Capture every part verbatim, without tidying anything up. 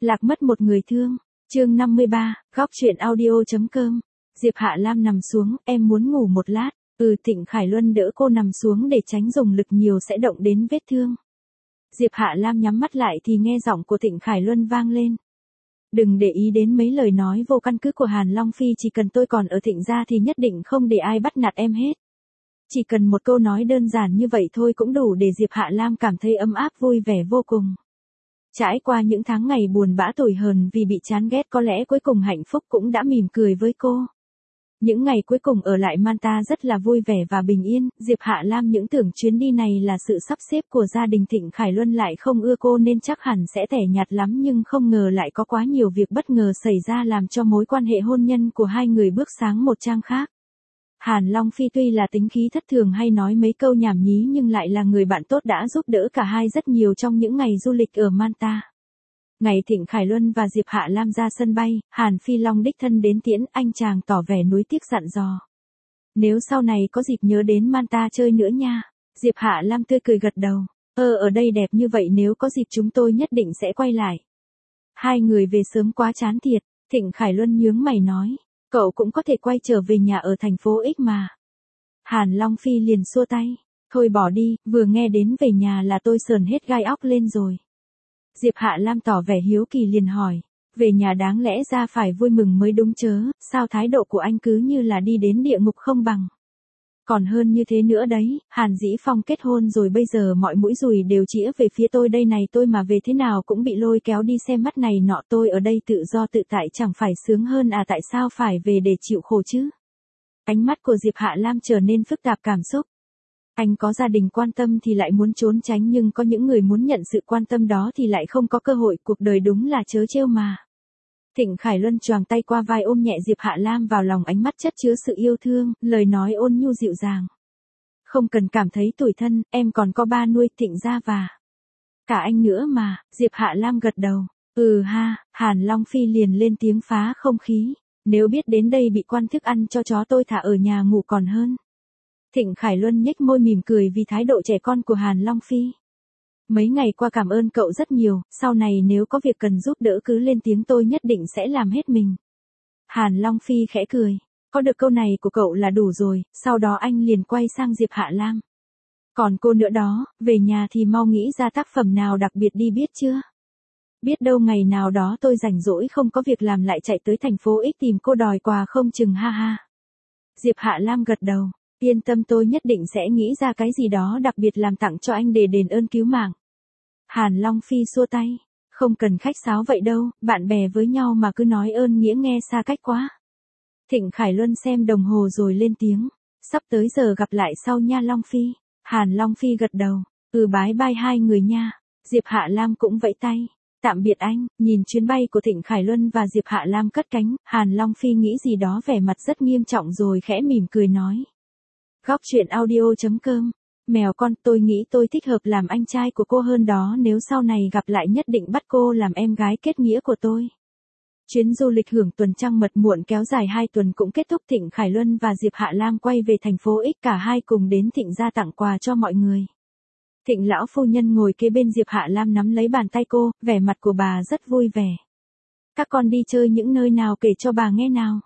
Lạc mất một người thương. Chương năm mươi ba, góc truyện audio.com. Diệp Hạ Lam nằm xuống, em muốn ngủ một lát. Ừ, Thịnh Khải Luân đỡ cô nằm xuống để tránh dùng lực nhiều sẽ động đến vết thương. Diệp Hạ Lam nhắm mắt lại thì nghe giọng của Thịnh Khải Luân vang lên. Đừng để ý đến mấy lời nói vô căn cứ của Hàn Long Phi, chỉ cần tôi còn ở Thịnh gia thì nhất định không để ai bắt nạt em hết. Chỉ cần một câu nói đơn giản như vậy thôi cũng đủ để Diệp Hạ Lam cảm thấy ấm áp vui vẻ vô cùng. Trải qua những tháng ngày buồn bã tủi hờn vì bị chán ghét, có lẽ cuối cùng hạnh phúc cũng đã mỉm cười với cô. Những ngày cuối cùng ở lại Manta rất là vui vẻ và bình yên. Diệp Hạ Lam những tưởng chuyến đi này là sự sắp xếp của gia đình Thịnh Khải Luân lại không ưa cô nên chắc hẳn sẽ tẻ nhạt lắm, nhưng không ngờ lại có quá nhiều việc bất ngờ xảy ra làm cho mối quan hệ hôn nhân của hai người bước sang một trang khác. Hàn Long Phi tuy là tính khí thất thường hay nói mấy câu nhảm nhí nhưng lại là người bạn tốt đã giúp đỡ cả hai rất nhiều trong những ngày du lịch ở Manta. Ngày Thịnh Khải Luân và Diệp Hạ Lam ra sân bay, Hàn Phi Long đích thân đến tiễn, anh chàng tỏ vẻ nuối tiếc dặn dò. Nếu sau này có dịp nhớ đến Manta chơi nữa nha. Diệp Hạ Lam tươi cười gật đầu. Ơ ở đây đẹp như vậy, nếu có dịp chúng tôi nhất định sẽ quay lại. Hai người về sớm quá chán thiệt. Thịnh Khải Luân nhướng mày nói. Cậu cũng có thể quay trở về nhà ở thành phố X mà. Hàn Long Phi liền xua tay. Thôi bỏ đi, vừa nghe đến về nhà là tôi sờn hết gai óc lên rồi. Diệp Hạ Lam tỏ vẻ hiếu kỳ liền hỏi. Về nhà đáng lẽ ra phải vui mừng mới đúng chớ, sao thái độ của anh cứ như là đi đến địa ngục không bằng. Còn hơn như thế nữa đấy, Hàn Dĩ Phong kết hôn rồi, bây giờ mọi mũi dùi đều chĩa về phía tôi đây này, tôi mà về thế nào cũng bị lôi kéo đi xem mắt này nọ, tôi ở đây tự do tự tại chẳng phải sướng hơn à, tại sao phải về để chịu khổ chứ? Ánh mắt của Diệp Hạ Lam trở nên phức tạp cảm xúc. Anh có gia đình quan tâm thì lại muốn trốn tránh, nhưng có những người muốn nhận sự quan tâm đó thì lại không có cơ hội, cuộc đời đúng là trớ trêu mà. Thịnh Khải Luân choàng tay qua vai ôm nhẹ Diệp Hạ Lam vào lòng, ánh mắt chất chứa sự yêu thương, lời nói ôn nhu dịu dàng. Không cần cảm thấy tủi thân, em còn có ba nuôi, Thịnh gia và cả anh nữa mà. Diệp Hạ Lam gật đầu. Ừ ha. Hàn Long Phi liền lên tiếng phá không khí. Nếu biết đến đây bị quan thức ăn cho chó, tôi thả ở nhà ngủ còn hơn. Thịnh Khải Luân nhếch môi mỉm cười vì thái độ trẻ con của Hàn Long Phi. Mấy ngày qua cảm ơn cậu rất nhiều, sau này nếu có việc cần giúp đỡ cứ lên tiếng, tôi nhất định sẽ làm hết mình. Hàn Long Phi khẽ cười. Có được câu này của cậu là đủ rồi. Sau đó anh liền quay sang Diệp Hạ Lam. Còn cô nữa đó, về nhà thì mau nghĩ ra tác phẩm nào đặc biệt đi biết chưa? Biết đâu ngày nào đó tôi rảnh rỗi không có việc làm lại chạy tới thành phố X tìm cô đòi quà không chừng, ha ha. Diệp Hạ Lam gật đầu. Yên tâm, tôi nhất định sẽ nghĩ ra cái gì đó đặc biệt làm tặng cho anh để đền ơn cứu mạng. Hàn Long Phi xua tay. Không cần khách sáo vậy đâu, bạn bè với nhau mà cứ nói ơn nghĩa nghe xa cách quá. Thịnh Khải Luân xem đồng hồ rồi lên tiếng. Sắp tới giờ gặp lại sau nha Long Phi. Hàn Long Phi gật đầu. Ừ, bái bai hai người nha. Diệp Hạ Lam cũng vẫy tay. Tạm biệt anh. Nhìn chuyến bay của Thịnh Khải Luân và Diệp Hạ Lam cất cánh, Hàn Long Phi nghĩ gì đó vẻ mặt rất nghiêm trọng rồi khẽ mỉm cười nói. Góc truyện audio.com. Mèo con, tôi nghĩ tôi thích hợp làm anh trai của cô hơn đó, nếu sau này gặp lại nhất định bắt cô làm em gái kết nghĩa của tôi. Chuyến du lịch hưởng tuần trăng mật muộn kéo dài hai tuần cũng kết thúc. Thịnh Khải Luân và Diệp Hạ Lam quay về thành phố X, cả hai cùng đến Thịnh gia tặng quà cho mọi người. Thịnh lão phu nhân ngồi kế bên Diệp Hạ Lam nắm lấy bàn tay cô, vẻ mặt của bà rất vui vẻ. Các con đi chơi những nơi nào kể cho bà nghe nào.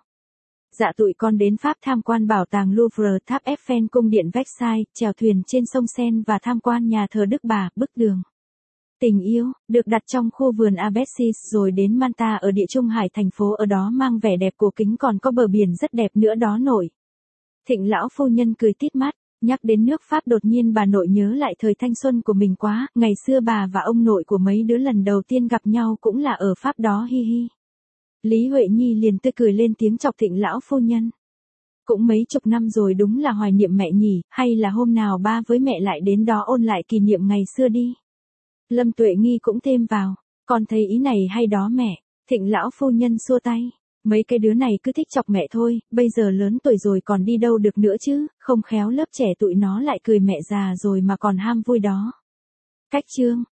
Dạ tụi con đến Pháp tham quan bảo tàng Louvre, tháp Eiffel, cung điện Versailles, chèo thuyền trên sông Seine và tham quan nhà thờ Đức Bà, bức tường tình yêu, được đặt trong khu vườn Abessis, rồi đến Manta ở địa trung hải thành phố ở đó mang vẻ đẹp cổ kính, còn có bờ biển rất đẹp nữa đó nội. Thịnh lão phu nhân cười tít mắt, nhắc đến nước Pháp đột nhiên bà nội nhớ lại thời thanh xuân của mình quá, ngày xưa bà và ông nội của mấy đứa lần đầu tiên gặp nhau cũng là ở Pháp đó, hi hi. Lý Huệ Nhi liền tươi cười lên tiếng chọc Thịnh lão phu nhân. Cũng mấy chục năm rồi, đúng là hoài niệm mẹ nhỉ, hay là hôm nào ba với mẹ lại đến đó ôn lại kỷ niệm ngày xưa đi. Lâm Tuệ Nghi cũng thêm vào, con thấy ý này hay đó mẹ. Thịnh lão phu nhân xua tay. Mấy cái đứa này cứ thích chọc mẹ thôi, bây giờ lớn tuổi rồi còn đi đâu được nữa chứ, không khéo lớp trẻ tụi nó lại cười mẹ già rồi mà còn ham vui đó. Cách chương.